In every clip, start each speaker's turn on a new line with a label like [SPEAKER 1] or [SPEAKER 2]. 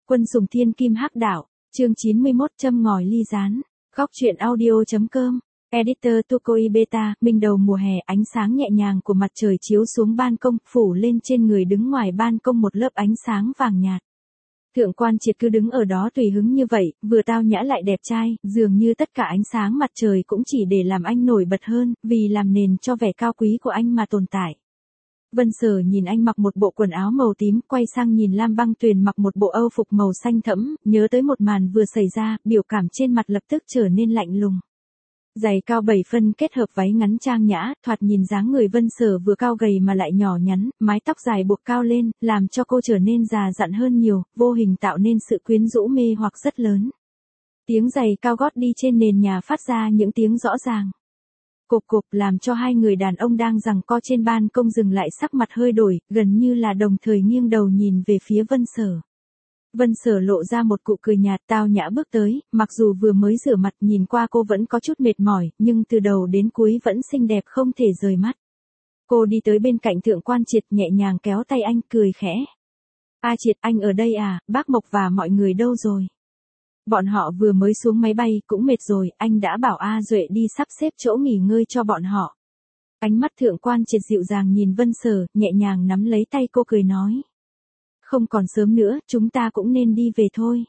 [SPEAKER 1] Quân sùng thiên kim hắc đạo, chương 91 châm ngòi ly rán. Góc truyện audio.com. Editor Tukoi Beta. Minh đầu mùa hè, ánh sáng nhẹ nhàng của mặt trời chiếu xuống ban công, phủ lên trên người đứng ngoài ban công một lớp ánh sáng vàng nhạt. Thượng quan Triệt cứ đứng ở đó tùy hứng như vậy, vừa tao nhã lại đẹp trai, dường như tất cả ánh sáng mặt trời cũng chỉ để làm anh nổi bật hơn, vì làm nền cho vẻ cao quý của anh mà tồn tại. Vân Sở nhìn anh mặc một bộ quần áo màu tím, quay sang nhìn Lam Băng Tuyền mặc một bộ âu phục màu xanh thẫm, nhớ tới một màn vừa xảy ra, biểu cảm trên mặt lập tức trở nên lạnh lùng. Giày cao 7 phân kết hợp váy ngắn trang nhã, thoạt nhìn dáng người Vân Sở vừa cao gầy mà lại nhỏ nhắn, mái tóc dài buộc cao lên, làm cho cô trở nên già dặn hơn nhiều, vô hình tạo nên sự quyến rũ mê hoặc rất lớn. Tiếng giày cao gót đi trên nền nhà phát ra những tiếng rõ ràng. Cộp cộp làm cho hai người đàn ông đang giằng co trên ban công dừng lại, sắc mặt hơi đổi, gần như là đồng thời nghiêng đầu nhìn về phía Vân Sở. Vân Sở lộ ra một nụ cười nhạt, tao nhã bước tới, mặc dù vừa mới rửa mặt nhìn qua cô vẫn có chút mệt mỏi, nhưng từ đầu đến cuối vẫn xinh đẹp không thể rời mắt. Cô đi tới bên cạnh Thượng quan Triệt, nhẹ nhàng kéo tay anh, cười khẽ. A Triệt, anh ở đây à, bác Mộc và mọi người đâu rồi? Bọn họ vừa mới xuống máy bay, cũng mệt rồi, anh đã bảo A Duệ đi sắp xếp chỗ nghỉ ngơi cho bọn họ. Ánh mắt Thượng quan Triệt dịu dàng nhìn Vân Sở, nhẹ nhàng nắm lấy tay cô cười nói. Không còn sớm nữa, chúng ta cũng nên đi về thôi.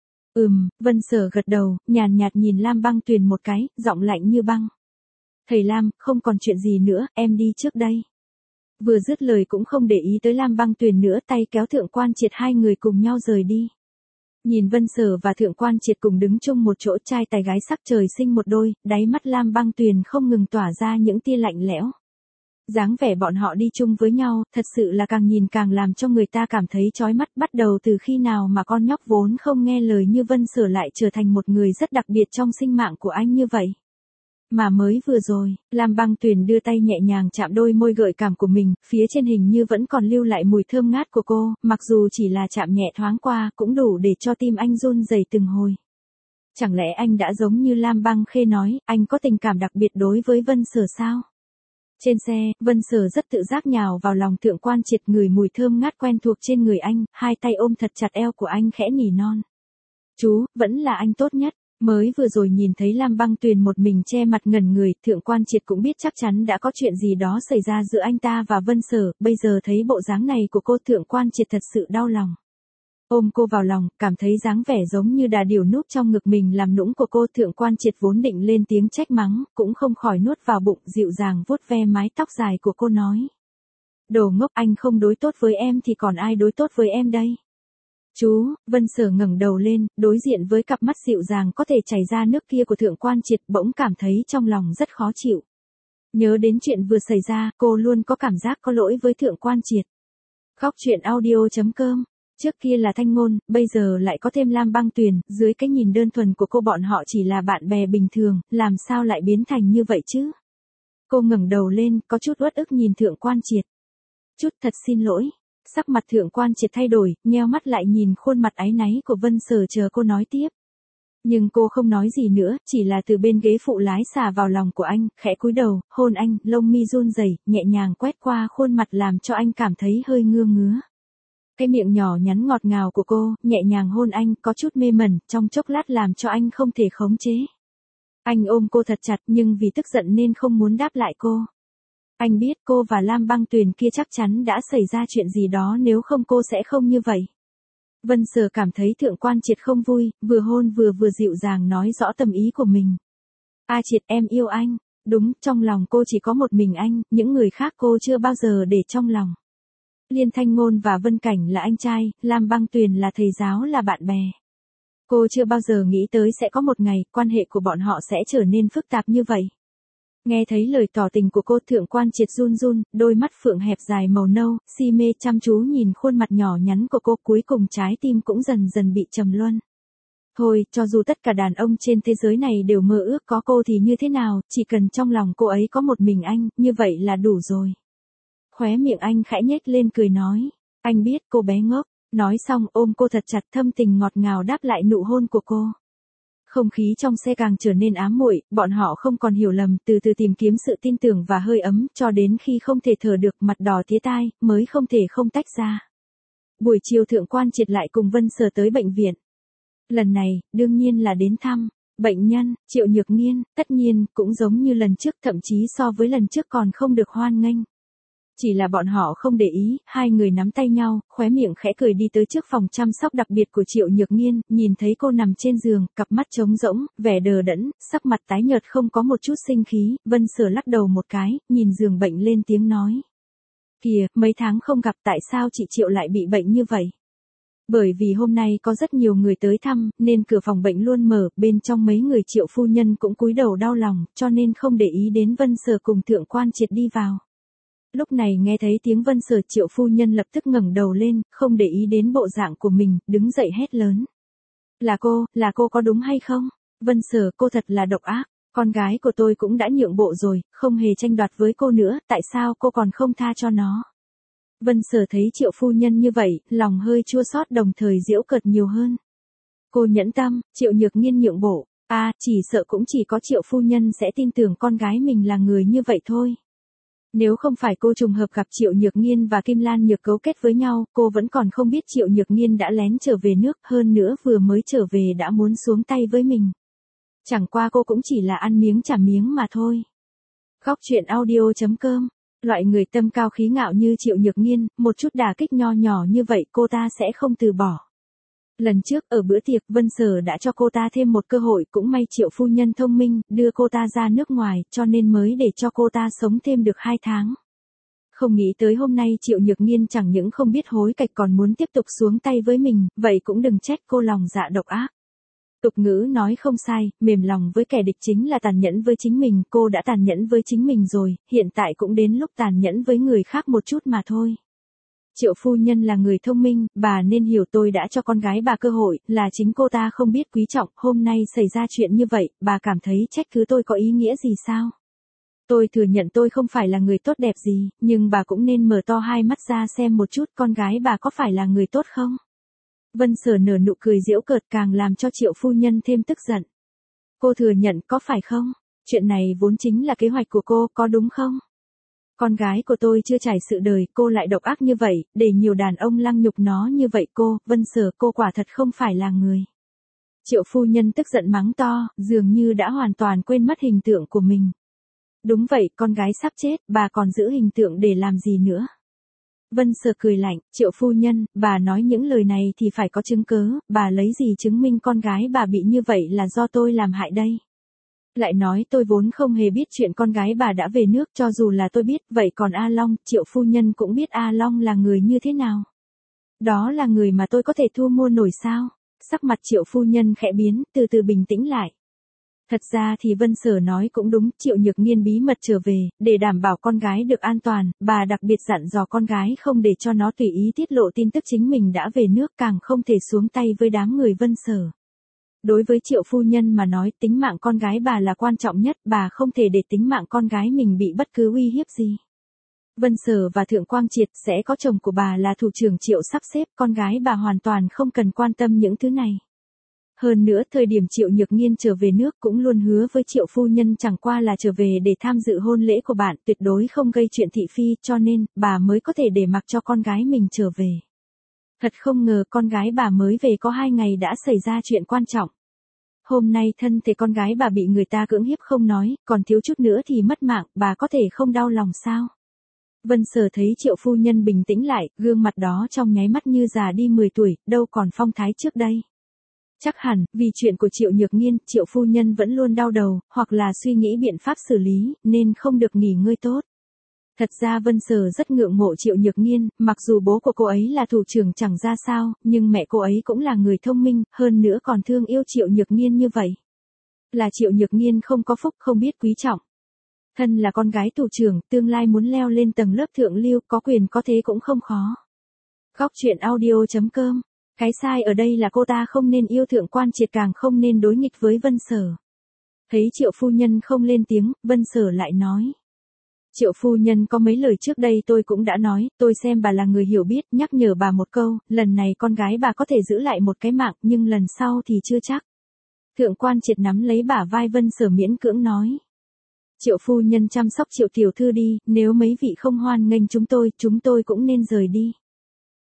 [SPEAKER 1] Vân Sở gật đầu, nhàn nhạt nhìn Lam Băng Tuyền một cái, giọng lạnh như băng. Thầy Lam, không còn chuyện gì nữa, em đi trước đây. Vừa dứt lời cũng không để ý tới Lam Băng Tuyền nữa, tay kéo Thượng quan Triệt, hai người cùng nhau rời đi. Nhìn Vân Sở và Thượng quan Triệt cùng đứng chung một chỗ, trai tài gái sắc trời sinh một đôi, đáy mắt Lam Băng Tuyền không ngừng tỏa ra những tia lạnh lẽo. Dáng vẻ bọn họ đi chung với nhau, thật sự là càng nhìn càng làm cho người ta cảm thấy chói mắt. Bắt đầu từ khi nào mà con nhóc vốn không nghe lời như Vân Sở lại trở thành một người rất đặc biệt trong sinh mạng của anh như vậy? Mà mới vừa rồi, Lam Băng Tuyền đưa tay nhẹ nhàng chạm đôi môi gợi cảm của mình, phía trên hình như vẫn còn lưu lại mùi thơm ngát của cô, mặc dù chỉ là chạm nhẹ thoáng qua, cũng đủ để cho tim anh run rẩy từng hồi. Chẳng lẽ anh đã giống như Lam Băng Khê nói, anh có tình cảm đặc biệt đối với Vân Sở sao? Trên xe, Vân Sở rất tự giác nhào vào lòng Thượng quan Triệt, ngửi mùi thơm ngát quen thuộc trên người anh, hai tay ôm thật chặt eo của anh, khẽ nỉ non. Chú, vẫn là anh tốt nhất. Mới vừa rồi nhìn thấy Lam Băng Tuyền một mình che mặt ngẩn người, Thượng quan Triệt cũng biết chắc chắn đã có chuyện gì đó xảy ra giữa anh ta và Vân Sở, bây giờ thấy bộ dáng này của cô, Thượng quan Triệt thật sự đau lòng. Ôm cô vào lòng, cảm thấy dáng vẻ giống như đà điểu núp trong ngực mình làm nũng của cô, Thượng quan Triệt vốn định lên tiếng trách mắng, cũng không khỏi nuốt vào bụng, dịu dàng vuốt ve mái tóc dài của cô nói. Đồ ngốc, anh không đối tốt với em thì còn ai đối tốt với em đây? Chú, Vân Sở ngẩng đầu lên, đối diện với cặp mắt dịu dàng có thể chảy ra nước kia của Thượng quan Triệt, bỗng cảm thấy trong lòng rất khó chịu. Nhớ đến chuyện vừa xảy ra, cô luôn có cảm giác có lỗi với Thượng quan Triệt. Góc truyện audio.com. Trước kia là Thanh Ngôn, bây giờ lại có thêm Lam Băng Tuyền, dưới cái nhìn đơn thuần của cô bọn họ chỉ là bạn bè bình thường, làm sao lại biến thành như vậy chứ? Cô ngẩng đầu lên, có chút uất ức nhìn Thượng quan Triệt. Thật xin lỗi. Sắc mặt Thượng quan Triệt thay đổi, nheo mắt lại nhìn khuôn mặt áy náy của Vân Sở chờ cô nói tiếp. Nhưng cô không nói gì nữa, chỉ là từ bên ghế phụ lái xà vào lòng của anh, khẽ cúi đầu, hôn anh, lông mi run rẩy, nhẹ nhàng quét qua khuôn mặt làm cho anh cảm thấy hơi ngứa ngứa. Cái miệng nhỏ nhắn ngọt ngào của cô, nhẹ nhàng hôn anh, có chút mê mẩn, trong chốc lát làm cho anh không thể khống chế. Anh ôm cô thật chặt nhưng vì tức giận nên không muốn đáp lại cô. Anh biết cô và Lam Băng Tuyền kia chắc chắn đã xảy ra chuyện gì đó, nếu không cô sẽ không như vậy. Vân Sở cảm thấy Thượng quan Triệt không vui, vừa hôn vừa dịu dàng nói rõ tâm ý của mình. A Triệt, em yêu anh. Đúng, trong lòng cô chỉ có một mình anh, những người khác cô chưa bao giờ để trong lòng. Liên Thanh Ngôn và Vân Cảnh là anh trai, Lam Băng Tuyền là thầy giáo, là bạn bè. Cô chưa bao giờ nghĩ tới sẽ có một ngày, quan hệ của bọn họ sẽ trở nên phức tạp như vậy. Nghe thấy lời tỏ tình của cô, Thượng quan Triệt run run, đôi mắt phượng hẹp dài màu nâu, si mê chăm chú nhìn khuôn mặt nhỏ nhắn của cô, cuối cùng trái tim cũng dần dần bị trầm luân. Thôi, cho dù tất cả đàn ông trên thế giới này đều mơ ước có cô thì như thế nào, chỉ cần trong lòng cô ấy có một mình anh, như vậy là đủ rồi. Khóe miệng anh khẽ nhếch lên cười nói, anh biết cô bé ngốc, nói xong ôm cô thật chặt, thâm tình ngọt ngào đáp lại nụ hôn của cô. Không khí trong xe càng trở nên ám muội, bọn họ không còn hiểu lầm, từ từ tìm kiếm sự tin tưởng và hơi ấm, cho đến khi không thể thở được, mặt đỏ tía tai, mới không thể không tách ra. Buổi chiều Thượng Quan Triệt lại cùng Vân Sở tới bệnh viện. Lần này, đương nhiên là đến thăm. Bệnh nhân, Triệu Nhược Nghiên, tất nhiên, cũng giống như lần trước, thậm chí so với lần trước còn không được hoan nghênh. Chỉ là bọn họ không để ý, hai người nắm tay nhau, khóe miệng khẽ cười đi tới trước phòng chăm sóc đặc biệt của Triệu Nhược Nghiên, nhìn thấy cô nằm trên giường, cặp mắt trống rỗng, vẻ đờ đẫn, sắc mặt tái nhợt không có một chút sinh khí, Vân Sở lắc đầu một cái, nhìn giường bệnh lên tiếng nói. Kìa, mấy tháng không gặp tại sao chị Triệu lại bị bệnh như vậy? Bởi vì hôm nay có rất nhiều người tới thăm, nên cửa phòng bệnh luôn mở, bên trong mấy người Triệu phu nhân cũng cúi đầu đau lòng, cho nên không để ý đến Vân Sở cùng Thượng Quan Triệt đi vào. Lúc này nghe thấy tiếng Vân Sở, Triệu phu nhân lập tức ngẩng đầu lên, không để ý đến bộ dạng của mình, đứng dậy hét lớn. Là cô có đúng hay không? Vân Sở, cô thật là độc ác, con gái của tôi cũng đã nhượng bộ rồi, không hề tranh đoạt với cô nữa, tại sao cô còn không tha cho nó? Vân Sở thấy Triệu phu nhân như vậy, lòng hơi chua xót đồng thời giễu cợt nhiều hơn. Cô nhẫn tâm, Triệu Nhược Nghiên nhượng bộ, chỉ sợ cũng chỉ có Triệu phu nhân sẽ tin tưởng con gái mình là người như vậy thôi. Nếu không phải cô trùng hợp gặp Triệu Nhược Nghiên và Kim Lan Nhược cấu kết với nhau, cô vẫn còn không biết Triệu Nhược Nghiên đã lén trở về nước, hơn nữa vừa mới trở về đã muốn xuống tay với mình. Chẳng qua cô cũng chỉ là ăn miếng trả miếng mà thôi. Góc truyện audio.com. Loại người tâm cao khí ngạo như Triệu Nhược Nghiên, một chút đả kích nho nhỏ như vậy cô ta sẽ không từ bỏ. Lần trước ở bữa tiệc Vân Sở đã cho cô ta thêm một cơ hội, cũng may Triệu phu nhân thông minh, đưa cô ta ra nước ngoài, cho nên mới để cho cô ta sống thêm được 2 tháng. Không nghĩ tới hôm nay Triệu Nhược Nghiên chẳng những không biết hối cải còn muốn tiếp tục xuống tay với mình, vậy cũng đừng trách cô lòng dạ độc ác. Tục ngữ nói không sai, mềm lòng với kẻ địch chính là tàn nhẫn với chính mình, cô đã tàn nhẫn với chính mình rồi, hiện tại cũng đến lúc tàn nhẫn với người khác một chút mà thôi. Triệu phu nhân là người thông minh, bà nên hiểu tôi đã cho con gái bà cơ hội, là chính cô ta không biết quý trọng, hôm nay xảy ra chuyện như vậy, bà cảm thấy trách cứ tôi có ý nghĩa gì sao? Tôi thừa nhận tôi không phải là người tốt đẹp gì, nhưng bà cũng nên mở to hai mắt ra xem một chút con gái bà có phải là người tốt không? Vân Sở nở nụ cười giễu cợt càng làm cho Triệu phu nhân thêm tức giận. Cô thừa nhận có phải không? Chuyện này vốn chính là kế hoạch của cô, có đúng không? Con gái của tôi chưa trải sự đời, cô lại độc ác như vậy, để nhiều đàn ông lăng nhục nó như vậy cô, Vân Sở, cô quả thật không phải là người. Triệu phu nhân tức giận mắng to, dường như đã hoàn toàn quên mất hình tượng của mình. Đúng vậy, con gái sắp chết, bà còn giữ hình tượng để làm gì nữa? Vân Sở cười lạnh, Triệu phu nhân, bà nói những lời này thì phải có chứng cớ, bà lấy gì chứng minh con gái bà bị như vậy là do tôi làm hại đây? Lại nói tôi vốn không hề biết chuyện con gái bà đã về nước, cho dù là tôi biết, vậy còn A Long, Triệu phu nhân cũng biết A Long là người như thế nào. Đó là người mà tôi có thể thu mua nổi sao? Sắc mặt Triệu phu nhân khẽ biến, từ từ bình tĩnh lại. Thật ra thì Vân Sở nói cũng đúng, Triệu Nhược Nghiên bí mật trở về, để đảm bảo con gái được an toàn, bà đặc biệt dặn dò con gái không để cho nó tùy ý tiết lộ tin tức chính mình đã về nước, càng không thể xuống tay với đám người Vân Sở. Đối với Triệu phu nhân mà nói, tính mạng con gái bà là quan trọng nhất, bà không thể để tính mạng con gái mình bị bất cứ uy hiếp gì. Vân Sở và Thượng Quan Triệt sẽ có chồng của bà là thủ trưởng Triệu sắp xếp, con gái bà hoàn toàn không cần quan tâm những thứ này. Hơn nữa, thời điểm Triệu Nhược Nghiên trở về nước cũng luôn hứa với Triệu phu nhân chẳng qua là trở về để tham dự hôn lễ của bạn, tuyệt đối không gây chuyện thị phi, cho nên, bà mới có thể để mặc cho con gái mình trở về. Thật không ngờ con gái bà mới về có 2 ngày đã xảy ra chuyện quan trọng. Hôm nay thân thể con gái bà bị người ta cưỡng hiếp không nói, còn thiếu chút nữa thì mất mạng, bà có thể không đau lòng sao? Vân Sở thấy Triệu phu nhân bình tĩnh lại, gương mặt đó trong nháy mắt như già đi 10 tuổi, đâu còn phong thái trước đây. Chắc hẳn, vì chuyện của Triệu Nhược Nghiên, Triệu phu nhân vẫn luôn đau đầu, hoặc là suy nghĩ biện pháp xử lý, nên không được nghỉ ngơi tốt. Thật ra Vân Sở rất ngưỡng mộ Triệu Nhược Nghiên, mặc dù bố của cô ấy là thủ trưởng chẳng ra sao, nhưng mẹ cô ấy cũng là người thông minh, hơn nữa còn thương yêu Triệu Nhược Nghiên như vậy. Là Triệu Nhược Nghiên không có phúc, không biết quý trọng. Thân là con gái thủ trưởng, tương lai muốn leo lên tầng lớp thượng lưu, có quyền có thế cũng không khó. Góc truyện audio.com. Cái sai ở đây là cô ta không nên yêu Thượng Quan Triệt, càng không nên đối nghịch với Vân Sở. Thấy Triệu phu nhân không lên tiếng, Vân Sở lại nói. Triệu phu nhân, có mấy lời trước đây tôi cũng đã nói, tôi xem bà là người hiểu biết, nhắc nhở bà một câu, lần này con gái bà có thể giữ lại một cái mạng, nhưng lần sau thì chưa chắc. Thượng Quan Triệt nắm lấy bả vai Vân Sở miễn cưỡng nói. Triệu phu nhân chăm sóc Triệu tiểu thư đi, nếu mấy vị không hoan nghênh chúng tôi cũng nên rời đi.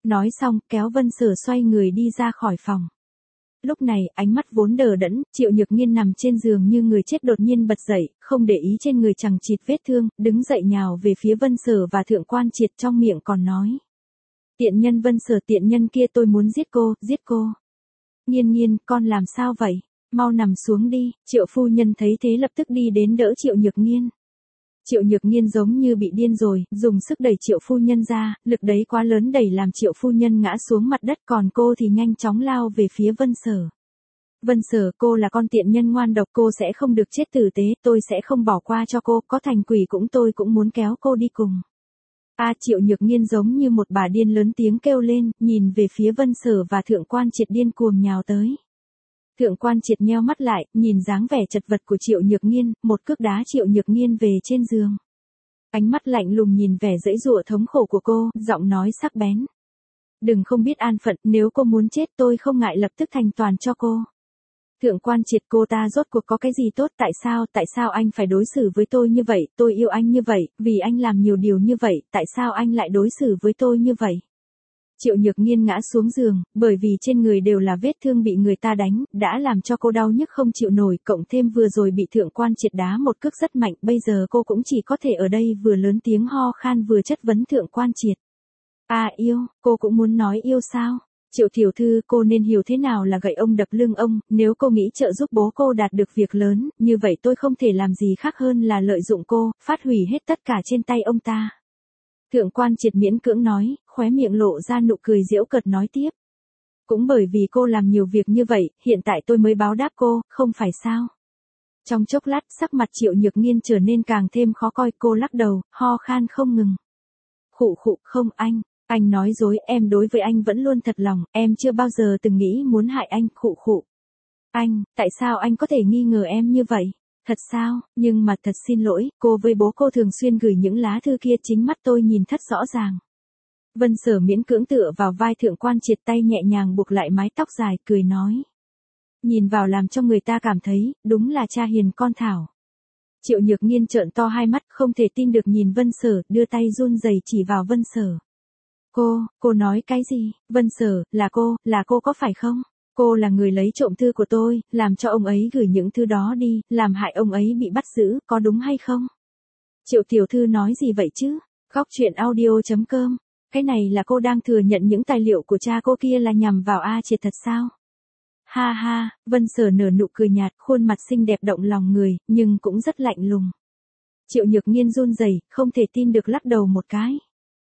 [SPEAKER 1] Nói xong, kéo Vân Sở xoay người đi ra khỏi phòng. Lúc này, ánh mắt vốn đờ đẫn, Triệu Nhược Nghiên nằm trên giường như người chết đột nhiên bật dậy, không để ý trên người chằng chịt vết thương, đứng dậy nhào về phía Vân Sở và Thượng Quan Triệt, trong miệng còn nói. Tiện nhân Vân Sở, tiện nhân kia, tôi muốn giết cô, giết cô. Nghiên Nghiên, con làm sao vậy? Mau nằm xuống đi. Triệu phu nhân thấy thế lập tức đi đến đỡ Triệu Nhược Nghiên. Triệu Nhược Nghiên giống như bị điên rồi, dùng sức đẩy Triệu phu nhân ra, lực đấy quá lớn đẩy làm Triệu phu nhân ngã xuống mặt đất, còn cô thì nhanh chóng lao về phía Vân Sở. Vân Sở, cô là con tiện nhân ngoan độc, cô sẽ không được chết tử tế, tôi sẽ không bỏ qua cho cô, có thành quỷ tôi cũng muốn kéo cô đi cùng. Triệu Nhược Nghiên giống như một bà điên lớn tiếng kêu lên, nhìn về phía Vân Sở và Thượng Quan Triệt điên cuồng nhào tới. Thượng Quan Triệt nheo mắt lại, nhìn dáng vẻ chật vật của Triệu Nhược Nghiên, một cước đá Triệu Nhược Nghiên về trên giường. Ánh mắt lạnh lùng nhìn vẻ giãy giụa thống khổ của cô, giọng nói sắc bén. Đừng không biết an phận, nếu cô muốn chết tôi không ngại lập tức thành toàn cho cô. Thượng Quan Triệt, cô ta rốt cuộc có cái gì tốt, tại sao anh phải đối xử với tôi như vậy, tôi yêu anh như vậy, vì anh làm nhiều điều như vậy, tại sao anh lại đối xử với tôi như vậy? Triệu Nhược Nghiên ngã xuống giường, bởi vì trên người đều là vết thương bị người ta đánh, đã làm cho cô đau nhức không chịu nổi, cộng thêm vừa rồi bị Thượng Quan Triệt đá một cước rất mạnh, bây giờ cô cũng chỉ có thể ở đây vừa lớn tiếng ho khan vừa chất vấn Thượng Quan Triệt. Yêu, cô cũng muốn nói yêu sao? Triệu tiểu thư, cô nên hiểu thế nào là gậy ông đập lưng ông, nếu cô nghĩ trợ giúp bố cô đạt được việc lớn, như vậy tôi không thể làm gì khác hơn là lợi dụng cô, phát hủy hết tất cả trên tay ông ta. Thượng Quan Triệt miễn cưỡng nói, khóe miệng lộ ra nụ cười giễu cợt nói tiếp. Cũng bởi vì cô làm nhiều việc như vậy, hiện tại tôi mới báo đáp cô, không phải sao? Trong chốc lát, sắc mặt Triệu Nhược Nghiên trở nên càng thêm khó coi, cô lắc đầu, ho khan không ngừng. Không anh nói dối, em đối với anh vẫn luôn thật lòng, em chưa bao giờ từng nghĩ muốn hại anh, Anh, tại sao anh có thể nghi ngờ em như vậy? Thật sao, nhưng mà thật xin lỗi, cô với bố cô thường xuyên gửi những lá thư kia, chính mắt tôi nhìn thất rõ ràng. Vân Sở miễn cưỡng tựa vào vai Thượng Quan Triệt, tay nhẹ nhàng buộc lại mái tóc dài, cười nói. Nhìn vào làm cho người ta cảm thấy, đúng là cha hiền con thảo. Triệu Nhược Nghiên trợn to hai mắt, không thể tin được nhìn Vân Sở, đưa tay run rẩy chỉ vào Vân Sở. Cô nói cái gì? Vân Sở, là cô có phải không? Cô là người lấy trộm thư của tôi, làm cho ông ấy gửi những thư đó đi, làm hại ông ấy bị bắt giữ, có đúng hay không? Triệu tiểu thư nói gì vậy chứ? Góc truyện audio.com. Cái này là cô đang thừa nhận những tài liệu của cha cô kia là nhằm vào Triệt thật sao? Ha ha, Vân Sở nở nụ cười nhạt, khuôn mặt xinh đẹp động lòng người, nhưng cũng rất lạnh lùng. Triệu Nhược Nghiên run rẩy, không thể tin được lắc đầu một cái.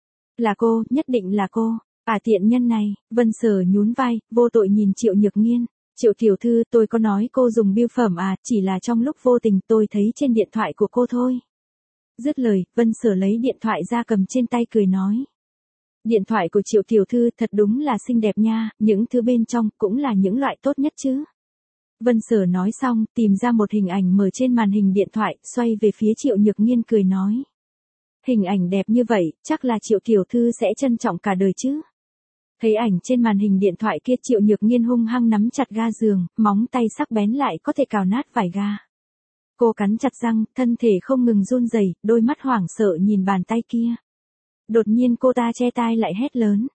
[SPEAKER 1] Là cô, nhất định là cô. Tiện nhân này, Vân Sở nhún vai, vô tội nhìn Triệu Nhược Nghiên. Triệu tiểu thư, tôi có nói cô dùng bưu phẩm chỉ là trong lúc vô tình tôi thấy trên điện thoại của cô thôi. Dứt lời, Vân Sở lấy điện thoại ra cầm trên tay cười nói. Điện thoại của Triệu tiểu thư thật đúng là xinh đẹp nha, những thứ bên trong cũng là những loại tốt nhất chứ. Vân Sở nói xong, tìm ra một hình ảnh mở trên màn hình điện thoại, xoay về phía Triệu Nhược Nghiên cười nói. Hình ảnh đẹp như vậy, chắc là Triệu tiểu thư sẽ trân trọng cả đời chứ. Thấy ảnh trên màn hình điện thoại kia, Triệu Nhược Nghiên hung hăng nắm chặt ga giường, móng tay sắc bén lại có thể cào nát vải ga. Cô cắn chặt răng, thân thể không ngừng run rẩy, đôi mắt hoảng sợ nhìn bàn tay kia. Đột nhiên cô ta che tai lại hét lớn.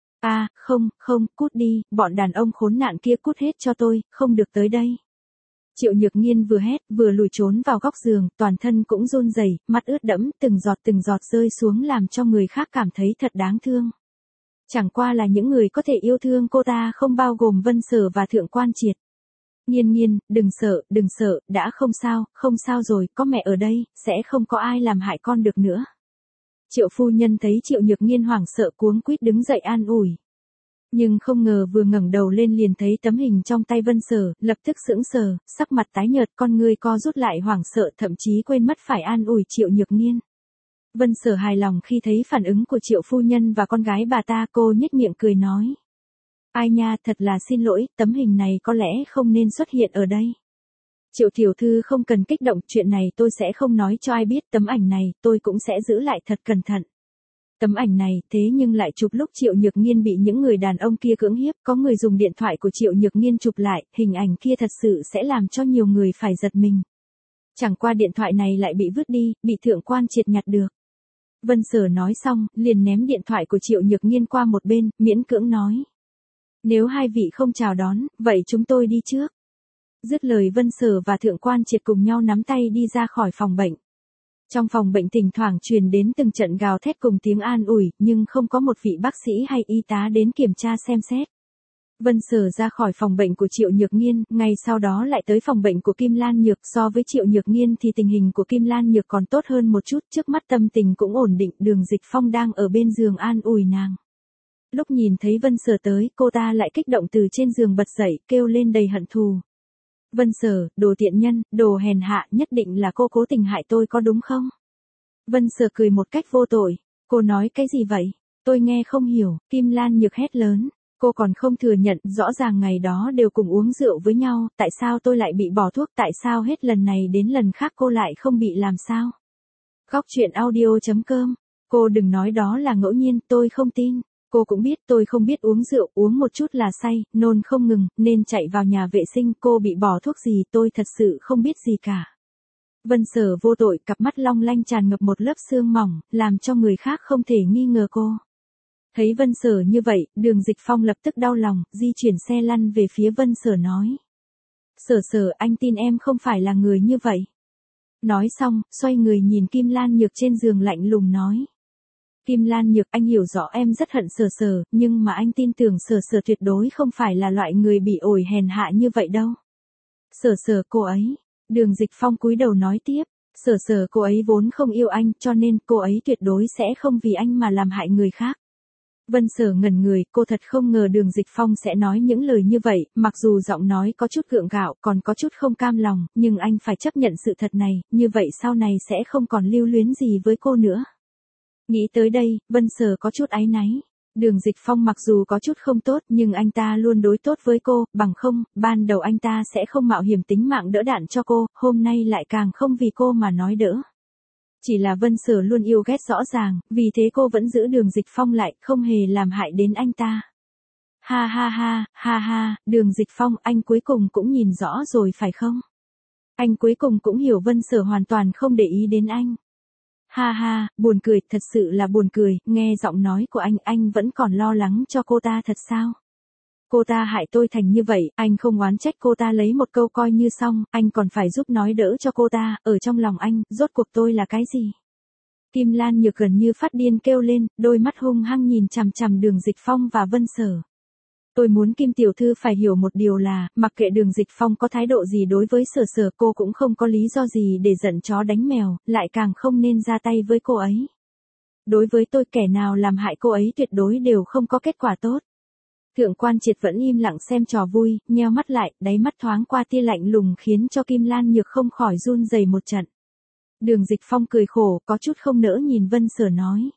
[SPEAKER 1] Không, cút đi, bọn đàn ông khốn nạn kia cút hết cho tôi, không được tới đây. Triệu Nhược Nghiên vừa hét, vừa lùi trốn vào góc giường, toàn thân cũng run rẩy, mắt ướt đẫm, từng giọt rơi xuống làm cho người khác cảm thấy thật đáng thương. Chẳng qua là những người có thể yêu thương cô ta không bao gồm Vân Sở và Thượng Quan Triệt. Nghiên, đừng sợ, đã không sao rồi, có mẹ ở đây, sẽ không có ai làm hại con được nữa. Triệu phu nhân thấy Triệu Nhược Nghiên hoảng sợ cuống quýt đứng dậy an ủi. Nhưng không ngờ vừa ngẩng đầu lên liền thấy tấm hình trong tay Vân Sở, lập tức sững sờ, sắc mặt tái nhợt, con người co rút lại hoảng sợ, thậm chí quên mất phải an ủi Triệu Nhược Nghiên. Vân Sở hài lòng khi thấy phản ứng của Triệu phu nhân và con gái bà ta, cô nhếch miệng cười nói. Ai nha, thật là xin lỗi, tấm hình này có lẽ không nên xuất hiện ở đây. Triệu tiểu thư không cần kích động, chuyện này tôi sẽ không nói cho ai biết, tấm ảnh này tôi cũng sẽ giữ lại thật cẩn thận. Tấm ảnh này, thế nhưng lại chụp lúc Triệu Nhược Nghiên bị những người đàn ông kia cưỡng hiếp, có người dùng điện thoại của Triệu Nhược Nghiên chụp lại, hình ảnh kia thật sự sẽ làm cho nhiều người phải giật mình. Chẳng qua điện thoại này lại bị vứt đi, bị Thượng Quan Triệt nhặt được. Vân Sở nói xong, liền ném điện thoại của Triệu Nhược Nghiên qua một bên, miễn cưỡng nói. Nếu hai vị không chào đón, vậy chúng tôi đi trước. Dứt lời Vân Sở và Thượng Quan Triệt cùng nhau nắm tay đi ra khỏi phòng bệnh. Trong phòng bệnh thỉnh thoảng truyền đến từng trận gào thét cùng tiếng an ủi, nhưng không có một vị bác sĩ hay y tá đến kiểm tra xem xét. Vân Sở ra khỏi phòng bệnh của Triệu Nhược Nghiên, ngay sau đó lại tới phòng bệnh của Kim Lan Nhược. So với Triệu Nhược Nghiên thì tình hình của Kim Lan Nhược còn tốt hơn một chút, trước mắt tâm tình cũng ổn định. Đường Dịch Phong đang ở bên giường an ủi nàng. Lúc nhìn thấy Vân Sở tới, cô ta lại kích động từ trên giường bật dậy, kêu lên đầy hận thù. Vân Sở, đồ tiện nhân, đồ hèn hạ, nhất định là cô cố tình hại tôi có đúng không? Vân Sở cười một cách vô tội. Cô nói cái gì vậy? Tôi nghe không hiểu. Kim Lan Nhược hét lớn. Cô còn không thừa nhận, rõ ràng ngày đó đều cùng uống rượu với nhau, tại sao tôi lại bị bỏ thuốc, tại sao hết lần này đến lần khác cô lại không bị làm sao? Góc truyện audio.com. Cô đừng nói đó là ngẫu nhiên, tôi không tin. Cô cũng biết tôi không biết uống rượu, uống một chút là say, nôn không ngừng, nên chạy vào nhà vệ sinh. Cô bị bỏ thuốc gì tôi thật sự không biết gì cả. Vân Sở vô tội, cặp mắt long lanh tràn ngập một lớp sương mỏng, làm cho người khác không thể nghi ngờ cô. Thấy Vân Sở như vậy, Đường Dịch Phong lập tức đau lòng, di chuyển xe lăn về phía Vân Sở nói. Sở, anh tin em không phải là người như vậy. Nói xong, xoay người nhìn Kim Lan Nhược trên giường lạnh lùng nói. Kim Lan Nhược, anh hiểu rõ em rất hận Sở, nhưng mà anh tin tưởng Sở tuyệt đối không phải là loại người bị ổi hèn hạ như vậy đâu. Sở, cô ấy. Đường Dịch Phong cúi đầu nói tiếp. Sở, cô ấy vốn không yêu anh, cho nên cô ấy tuyệt đối sẽ không vì anh mà làm hại người khác. Vân Sở ngẩn người, cô thật không ngờ Đường Dịch Phong sẽ nói những lời như vậy, mặc dù giọng nói có chút gượng gạo, còn có chút không cam lòng, nhưng anh phải chấp nhận sự thật này, như vậy sau này sẽ không còn lưu luyến gì với cô nữa. Nghĩ tới đây, Vân Sở có chút áy náy. Đường Dịch Phong mặc dù có chút không tốt, nhưng anh ta luôn đối tốt với cô, bằng không, ban đầu anh ta sẽ không mạo hiểm tính mạng đỡ đạn cho cô, hôm nay lại càng không vì cô mà nói đỡ. Chỉ là Vân Sở luôn yêu ghét rõ ràng, vì thế cô vẫn giữ Đường Dịch Phong lại, không hề làm hại đến anh ta. Ha, Đường Dịch Phong, anh cuối cùng cũng nhìn rõ rồi phải không? Anh cuối cùng cũng hiểu Vân Sở hoàn toàn không để ý đến anh. Ha, buồn cười, thật sự là buồn cười, nghe giọng nói của anh vẫn còn lo lắng cho cô ta thật sao? Cô ta hại tôi thành như vậy, anh không oán trách cô ta lấy một câu coi như xong, anh còn phải giúp nói đỡ cho cô ta, ở trong lòng anh, rốt cuộc tôi là cái gì? Kim Lan Nhược gần như phát điên kêu lên, đôi mắt hung hăng nhìn chằm chằm Đường Dịch Phong và Vân Sở. Tôi muốn Kim tiểu thư phải hiểu một điều là, mặc kệ Đường Dịch Phong có thái độ gì đối với Sở, cô cũng không có lý do gì để giận chó đánh mèo, lại càng không nên ra tay với cô ấy. Đối với tôi, kẻ nào làm hại cô ấy tuyệt đối đều không có kết quả tốt. Thượng Quan Triệt vẫn im lặng xem trò vui, nheo mắt lại, đáy mắt thoáng qua tia lạnh lùng khiến cho Kim Lan Nhược không khỏi run rẩy một trận. Đường Dịch Phong cười khổ, có chút không nỡ nhìn Vân Sở nói.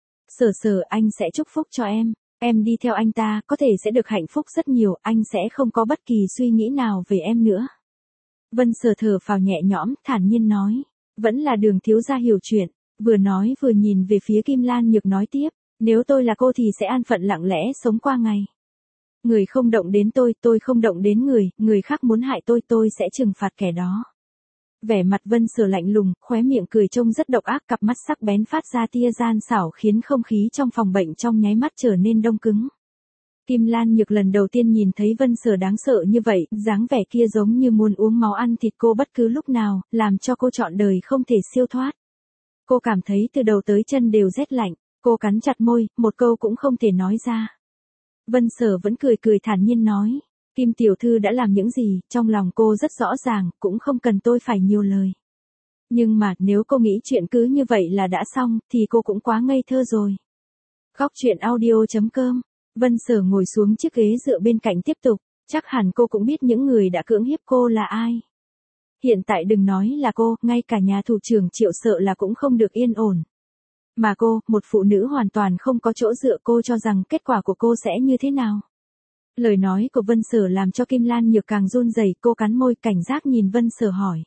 [SPEAKER 1] Sở, anh sẽ chúc phúc cho em đi theo anh ta, có thể sẽ được hạnh phúc rất nhiều, anh sẽ không có bất kỳ suy nghĩ nào về em nữa. Vân Sở thở phào nhẹ nhõm, thản nhiên nói. Vẫn là Đường thiếu gia hiểu chuyện, vừa nói vừa nhìn về phía Kim Lan Nhược nói tiếp. Nếu tôi là cô thì sẽ an phận lặng lẽ sống qua ngày. Người không động đến tôi không động đến người khác muốn hại tôi sẽ trừng phạt kẻ đó. Vẻ mặt Vân Sở lạnh lùng, khóe miệng cười trông rất độc ác, cặp mắt sắc bén phát ra tia gian xảo khiến không khí trong phòng bệnh trong nháy mắt trở nên đông cứng. Kim Lan Nhược lần đầu tiên nhìn thấy Vân Sở đáng sợ như vậy, dáng vẻ kia giống như muốn uống máu ăn thịt cô bất cứ lúc nào, làm cho cô trọn đời không thể siêu thoát. Cô cảm thấy từ đầu tới chân đều rét lạnh, cô cắn chặt môi, một câu cũng không thể nói ra. Vân Sở vẫn cười thản nhiên nói, Kim tiểu thư đã làm những gì, trong lòng cô rất rõ ràng, cũng không cần tôi phải nhiều lời. Nhưng mà, nếu cô nghĩ chuyện cứ như vậy là đã xong, thì cô cũng quá ngây thơ rồi. Góc truyện audio.com. Vân Sở ngồi xuống chiếc ghế dựa bên cạnh tiếp tục, chắc hẳn cô cũng biết những người đã cưỡng hiếp cô là ai. Hiện tại đừng nói là cô, ngay cả nhà thủ trưởng Triệu sợ là cũng không được yên ổn. Mà cô, một phụ nữ hoàn toàn không có chỗ dựa, cô cho rằng kết quả của cô sẽ như thế nào? Lời nói của Vân Sở làm cho Kim Lan Nhược càng run rẩy, cô cắn môi cảnh giác nhìn Vân Sở hỏi.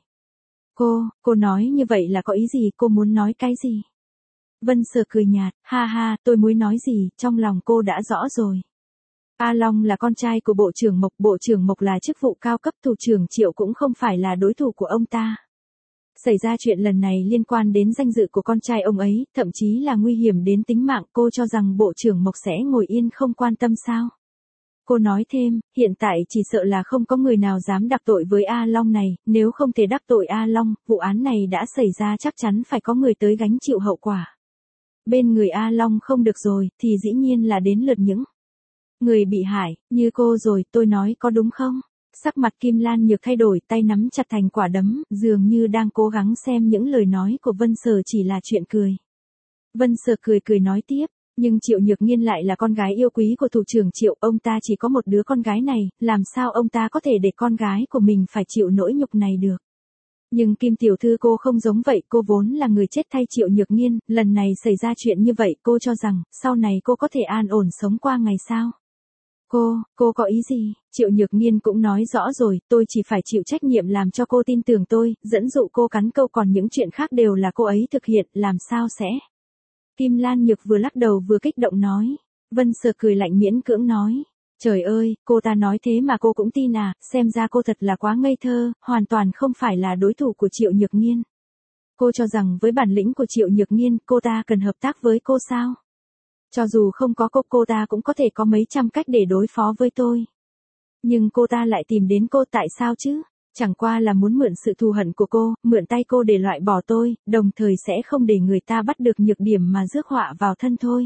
[SPEAKER 1] Cô nói như vậy là có ý gì, cô muốn nói cái gì? Vân Sở cười nhạt, ha, tôi muốn nói gì, trong lòng cô đã rõ rồi. A Long là con trai của Bộ trưởng Mộc là chức vụ cao cấp, thủ trưởng Triệu cũng không phải là đối thủ của ông ta. Xảy ra chuyện lần này liên quan đến danh dự của con trai ông ấy, thậm chí là nguy hiểm đến tính mạng, cô cho rằng Bộ trưởng Mộc sẽ ngồi yên không quan tâm sao? Cô nói thêm, hiện tại chỉ sợ là không có người nào dám đắc tội với A Long này, nếu không thể đắc tội A Long, vụ án này đã xảy ra chắc chắn phải có người tới gánh chịu hậu quả. Bên người A Long không được rồi, thì dĩ nhiên là đến lượt những người bị hại, như cô rồi, tôi nói có đúng không? Sắc mặt Kim Lan Nhược thay đổi, tay nắm chặt thành quả đấm, dường như đang cố gắng xem những lời nói của Vân Sở chỉ là chuyện cười. Vân Sở cười cười nói tiếp, nhưng Triệu Nhược Nghiên lại là con gái yêu quý của thủ trưởng Triệu, ông ta chỉ có một đứa con gái này, làm sao ông ta có thể để con gái của mình phải chịu nỗi nhục này được. Nhưng Kim tiểu thư cô không giống vậy, cô vốn là người chết thay Triệu Nhược Nghiên, lần này xảy ra chuyện như vậy, cô cho rằng, sau này cô có thể an ổn sống qua ngày sao? Cô có ý gì? Triệu Nhược Nghiên cũng nói rõ rồi, tôi chỉ phải chịu trách nhiệm làm cho cô tin tưởng tôi, dẫn dụ cô cắn câu, còn những chuyện khác đều là cô ấy thực hiện, làm sao sẽ? Kim Lan Nhược vừa lắc đầu vừa kích động nói. Vân Sở cười lạnh miễn cưỡng nói. Trời ơi, cô ta nói thế mà cô cũng tin à, xem ra cô thật là quá ngây thơ, hoàn toàn không phải là đối thủ của Triệu Nhược Nghiên. Cô cho rằng với bản lĩnh của Triệu Nhược Nghiên, cô ta cần hợp tác với cô sao? Cho dù không có cô ta cũng có thể có mấy trăm cách để đối phó với tôi. Nhưng cô ta lại tìm đến cô tại sao chứ? Chẳng qua là muốn mượn sự thù hận của cô, mượn tay cô để loại bỏ tôi, đồng thời sẽ không để người ta bắt được nhược điểm mà rước họa vào thân thôi.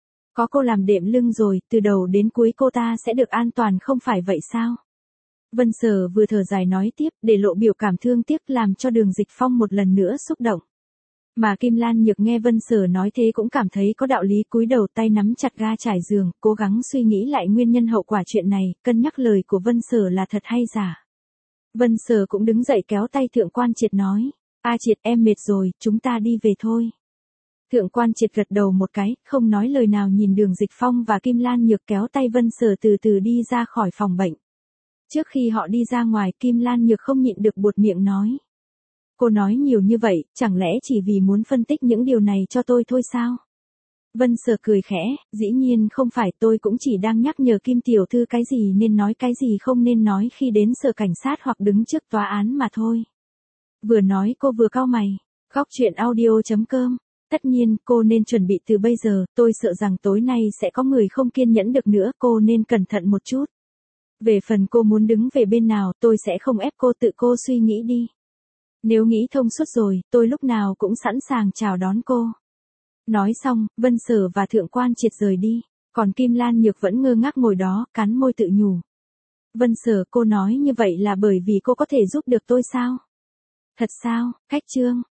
[SPEAKER 1] Có cô làm đệm lưng rồi, từ đầu đến cuối cô ta sẽ được an toàn không phải vậy sao? Vân Sở vừa thở dài nói tiếp, để lộ biểu cảm thương tiếc làm cho Đường Dịch Phong một lần nữa xúc động. Mà Kim Lan Nhược nghe Vân Sở nói thế cũng cảm thấy có đạo lý, cúi đầu tay nắm chặt ga trải giường, cố gắng suy nghĩ lại nguyên nhân hậu quả chuyện này, cân nhắc lời của Vân Sở là thật hay giả. Vân Sở cũng đứng dậy kéo tay Thượng Quan Triệt nói, A Triệt em mệt rồi, chúng ta đi về thôi. Thượng Quan Triệt gật đầu một cái, không nói lời nào nhìn Đường Dịch Phong và Kim Lan Nhược kéo tay Vân Sở từ từ đi ra khỏi phòng bệnh. Trước khi họ đi ra ngoài, Kim Lan Nhược không nhịn được buột miệng nói. Cô nói nhiều như vậy, chẳng lẽ chỉ vì muốn phân tích những điều này cho tôi thôi sao? Vân Sở cười khẽ, dĩ nhiên không phải, tôi cũng chỉ đang nhắc nhở Kim tiểu thư cái gì nên nói cái gì không nên nói khi đến sở cảnh sát hoặc đứng trước tòa án mà thôi. Vừa nói cô vừa cau mày. Góc truyện audio.com. Tất nhiên, cô nên chuẩn bị từ bây giờ, tôi sợ rằng tối nay sẽ có người không kiên nhẫn được nữa, cô nên cẩn thận một chút. Về phần cô muốn đứng về bên nào, tôi sẽ không ép cô, tự cô suy nghĩ đi. Nếu nghĩ thông suốt rồi, tôi lúc nào cũng sẵn sàng chào đón cô. Nói xong, Vân Sở và Thượng Quan Triệt rời đi, còn Kim Lan Nhược vẫn ngơ ngác ngồi đó, cắn môi tự nhủ. Vân Sở, cô nói như vậy là bởi vì cô có thể giúp được tôi sao? Thật sao? Khách chương.